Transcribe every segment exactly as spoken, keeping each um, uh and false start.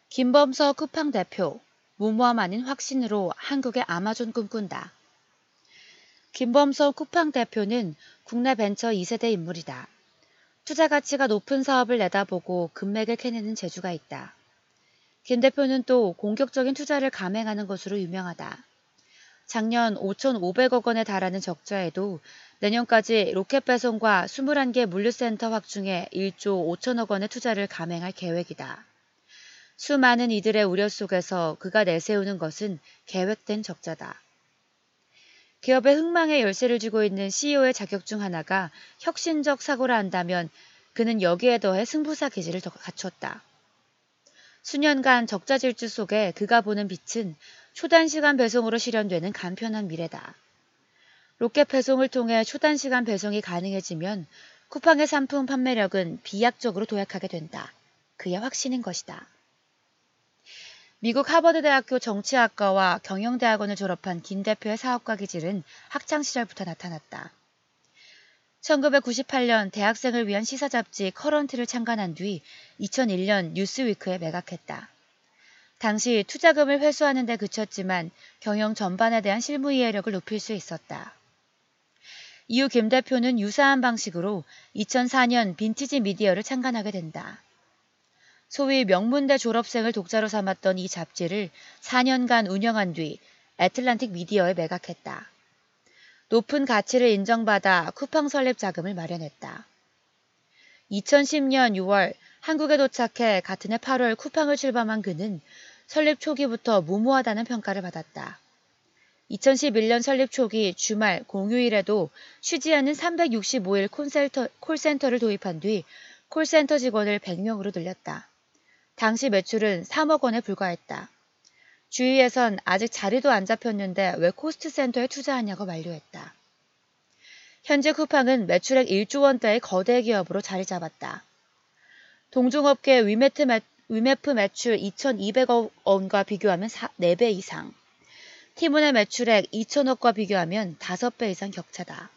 김범서 쿠팡 대표, 무모함 아닌 확신으로 한국의 아마존 꿈꾼다. 김범서 쿠팡 대표는 국내 벤처 이 세대 인물이다. 투자 가치가 높은 사업을 내다보고 금맥을 캐내는 재주가 있다. 김 대표는 또 공격적인 투자를 감행하는 것으로 유명하다. 작년 오천오백억 원에 달하는 적자에도 내년까지 로켓 배송과 이십일 개 물류센터 확충에 일조 오천억 원의 투자를 감행할 계획이다. 수많은 이들의 우려 속에서 그가 내세우는 것은 계획된 적자다. 기업의 흥망에 열쇠를 쥐고 있는 씨이오의 자격 중 하나가 혁신적 사고라 한다면 그는 여기에 더해 승부사 기질을 더 갖췄다. 수년간 적자 질주 속에 그가 보는 빛은 초단시간 배송으로 실현되는 간편한 미래다. 로켓 배송을 통해 초단시간 배송이 가능해지면 쿠팡의 상품 판매력은 비약적으로 도약하게 된다. 그의 확신인 것이다. 미국 하버드대학교 정치학과와 경영대학원을 졸업한 김 대표의 사업가 기질은 학창시절부터 나타났다. 천구백구십팔 년 대학생을 위한 시사 잡지 커런트를 창간한 뒤 이천일 년 뉴스위크에 매각했다. 당시 투자금을 회수하는 데 그쳤지만 경영 전반에 대한 실무 이해력을 높일 수 있었다. 이후 김 대표는 유사한 방식으로 이천사 년 빈티지 미디어를 창간하게 된다. 소위 명문대 졸업생을 독자로 삼았던 이 잡지를 사 년간 운영한 뒤 애틀란틱 미디어에 매각했다. 높은 가치를 인정받아 쿠팡 설립 자금을 마련했다. 이천십 년 유월 한국에 도착해 같은 해 팔월 쿠팡을 출범한 그는 설립 초기부터 무모하다는 평가를 받았다. 이천십일 년 설립 초기 주말, 공휴일에도 쉬지 않는 삼백육십오 일 콜센터, 콜센터를 도입한 뒤 콜센터 직원을 백 명으로 늘렸다. 당시 매출은 삼억 원에 불과했다. 주위에선 아직 자리도 안 잡혔는데 왜 코스트센터에 투자하냐고 만류했다. 현재 쿠팡은 매출액 일조 원대의 거대 기업으로 자리 잡았다. 동종업계 위메트 매, 위메프 매출 이천이백억 원과 비교하면 사, 네 배 이상, 티문의 매출액 이천억과 비교하면 다섯 배 이상 격차다.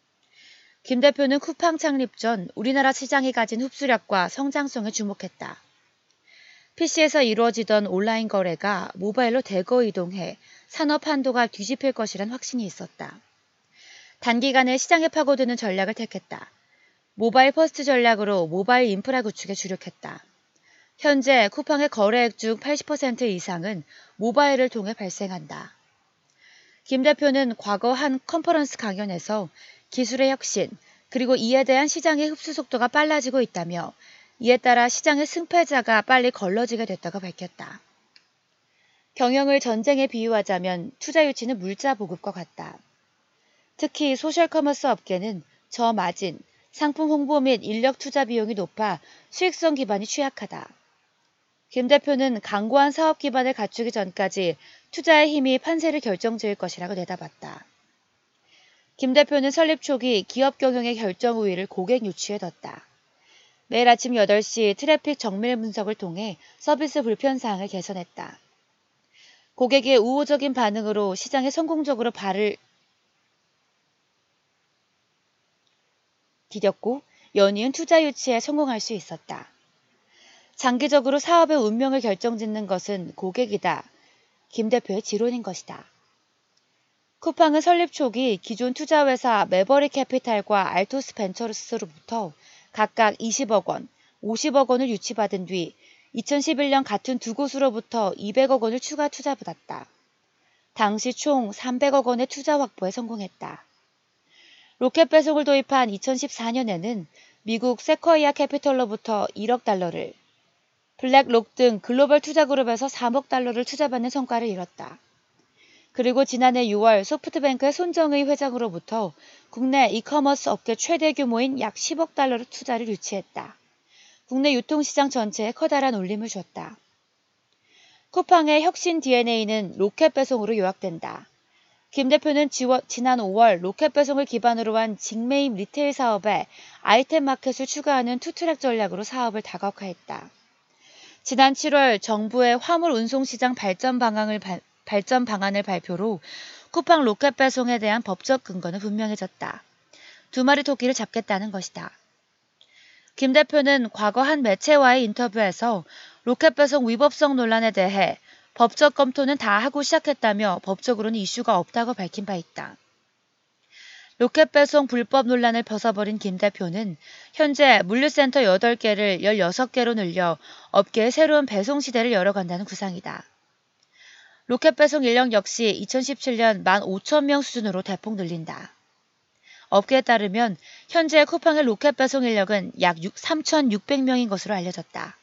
김 대표는 쿠팡 창립 전 우리나라 시장이 가진 흡수력과 성장성에 주목했다. 피시에서 이루어지던 온라인 거래가 모바일로 대거 이동해 산업 한도가 뒤집힐 것이란 확신이 있었다. 단기간에 시장에 파고드는 전략을 택했다. 모바일 퍼스트 전략으로 모바일 인프라 구축에 주력했다. 현재 쿠팡의 거래액 중 팔십 퍼센트 이상은 모바일을 통해 발생한다. 김 대표는 과거 한 컨퍼런스 강연에서 기술의 혁신, 그리고 이에 대한 시장의 흡수 속도가 빨라지고 있다며 이에 따라 시장의 승패자가 빨리 걸러지게 됐다고 밝혔다. 경영을 전쟁에 비유하자면 투자 유치는 물자 보급과 같다. 특히 소셜커머스 업계는 저마진, 상품 홍보 및 인력 투자 비용이 높아 수익성 기반이 취약하다. 김 대표는 강고한 사업 기반을 갖추기 전까지 투자의 힘이 판세를 결정지을 것이라고 내다봤다. 김 대표는 설립 초기 기업 경영의 결정 우위를 고객 유치에 뒀다. 매일 아침 여덟 시 트래픽 정밀 분석을 통해 서비스 불편사항을 개선했다. 고객의 우호적인 반응으로 시장에 성공적으로 발을 디뎠고 연이은 투자 유치에 성공할 수 있었다. 장기적으로 사업의 운명을 결정짓는 것은 고객이다. 김 대표의 지론인 것이다. 쿠팡은 설립 초기 기존 투자회사 매버릭 캐피탈과 알토스 벤처스로부터 각각 이십억 원, 오십억 원을 유치받은 뒤 이천십일 년 같은 두 곳으로부터 이백억 원을 추가 투자받았다. 당시 총 삼백억 원의 투자 확보에 성공했다. 로켓 배송을 도입한 이천십사 년에는 미국 세쿼이아 캐피털로부터 일억 달러를, 블랙록 등 글로벌 투자그룹에서 삼억 달러를 투자받는 성과를 이뤘다. 그리고 지난해 유월 소프트뱅크의 손정의 회장으로부터 국내 이커머스 업계 최대 규모인 약 십억 달러의 투자를 유치했다. 국내 유통시장 전체에 커다란 울림을 줬다. 쿠팡의 혁신 디엔에이는 로켓 배송으로 요약된다. 김 대표는 지워, 지난 오월 로켓 배송을 기반으로 한 직매입 리테일 사업에 아이템 마켓을 추가하는 투트랙 전략으로 사업을 다각화했다. 지난 칠월 정부의 화물 운송시장 발전 방안을, 발, 발전 방안을 발표로 쿠팡 로켓 배송에 대한 법적 근거는 분명해졌다. 두 마리 토끼를 잡겠다는 것이다. 김 대표는 과거 한 매체와의 인터뷰에서 로켓 배송 위법성 논란에 대해 법적 검토는 다 하고 시작했다며 법적으로는 이슈가 없다고 밝힌 바 있다. 로켓 배송 불법 논란을 벗어버린 김 대표는 현재 물류센터 여덟 개를 열여섯 개로 늘려 업계의 새로운 배송 시대를 열어간다는 구상이다. 로켓 배송 인력 역시 이천십칠 년 만 오천 명 수준으로 대폭 늘린다. 업계에 따르면 현재 쿠팡의 로켓 배송 인력은 약 삼천육백 명인 것으로 알려졌다.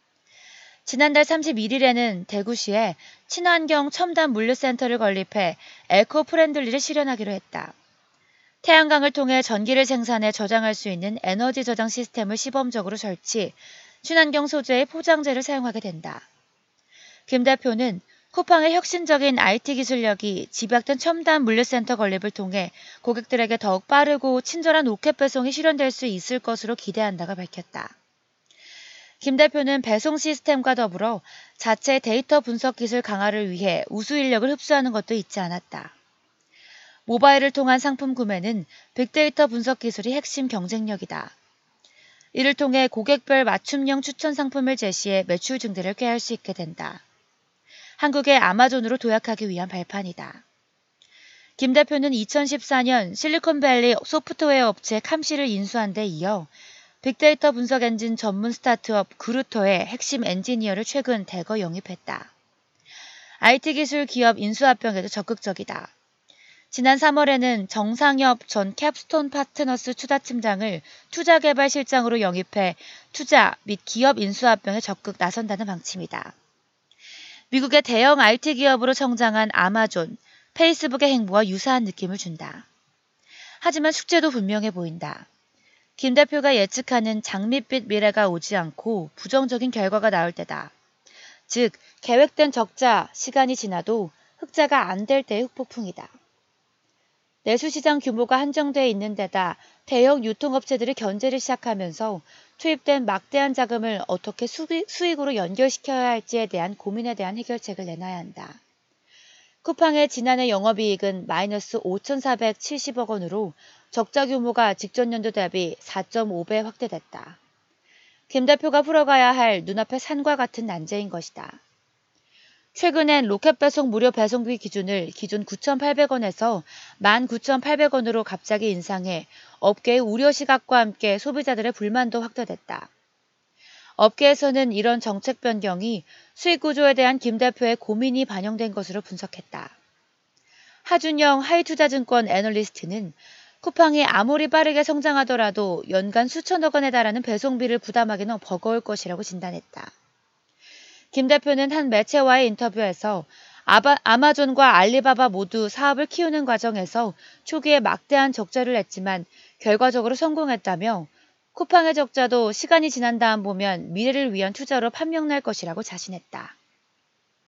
지난달 삼십일 일에는 대구시에 친환경 첨단 물류센터를 건립해 에코프렌들리를 실현하기로 했다. 태양광을 통해 전기를 생산해 저장할 수 있는 에너지 저장 시스템을 시범적으로 설치, 친환경 소재의 포장재를 사용하게 된다. 김 대표는 쿠팡의 혁신적인 아이티 기술력이 집약된 첨단 물류센터 건립을 통해 고객들에게 더욱 빠르고 친절한 로켓 배송이 실현될 수 있을 것으로 기대한다고 밝혔다. 김 대표는 배송 시스템과 더불어 자체 데이터 분석 기술 강화를 위해 우수 인력을 흡수하는 것도 잊지 않았다. 모바일을 통한 상품 구매는 빅데이터 분석 기술이 핵심 경쟁력이다. 이를 통해 고객별 맞춤형 추천 상품을 제시해 매출 증대를 꾀할 수 있게 된다. 한국의 아마존으로 도약하기 위한 발판이다. 김 대표는 이천십사 년 실리콘밸리 소프트웨어 업체 캄시를 인수한 데 이어 빅데이터 분석 엔진 전문 스타트업 그루터의 핵심 엔지니어를 최근 대거 영입했다. 아이티 기술 기업 인수 합병에도 적극적이다. 지난 삼월에는 정상엽 전 캡스톤 파트너스 투자팀장을 투자개발실장으로 영입해 투자 및 기업 인수합병에 적극 나선다는 방침이다. 미국의 대형 아이티 기업으로 성장한 아마존, 페이스북의 행보와 유사한 느낌을 준다. 하지만 숙제도 분명해 보인다. 김 대표가 예측하는 장밋빛 미래가 오지 않고 부정적인 결과가 나올 때다. 즉, 계획된 적자, 시간이 지나도 흑자가 안 될 때의 흑폭풍이다. 내수시장 규모가 한정돼 있는 데다 대형 유통업체들이 견제를 시작하면서 투입된 막대한 자금을 어떻게 수익, 수익으로 연결시켜야 할지에 대한 고민에 대한 해결책을 내놔야 한다. 쿠팡의 지난해 영업이익은 마이너스 오천사백칠십억 원으로 적자 규모가 직전 연도 대비 사 점 오 배 확대됐다. 김 대표가 풀어가야 할 눈앞의 산과 같은 난제인 것이다. 최근엔 로켓 배송 무료 배송비 기준을 기존 구천팔백 원에서 만 구천팔백 원으로 갑자기 인상해 업계의 우려 시각과 함께 소비자들의 불만도 확대됐다. 업계에서는 이런 정책 변경이 수익 구조에 대한 김 대표의 고민이 반영된 것으로 분석했다. 하준영 하이투자증권 애널리스트는 쿠팡이 아무리 빠르게 성장하더라도 연간 수천억 원에 달하는 배송비를 부담하기는 버거울 것이라고 진단했다. 김 대표는 한 매체와의 인터뷰에서 아바, 아마존과 알리바바 모두 사업을 키우는 과정에서 초기에 막대한 적자를 냈지만 결과적으로 성공했다며 쿠팡의 적자도 시간이 지난 다음 보면 미래를 위한 투자로 판명날 것이라고 자신했다.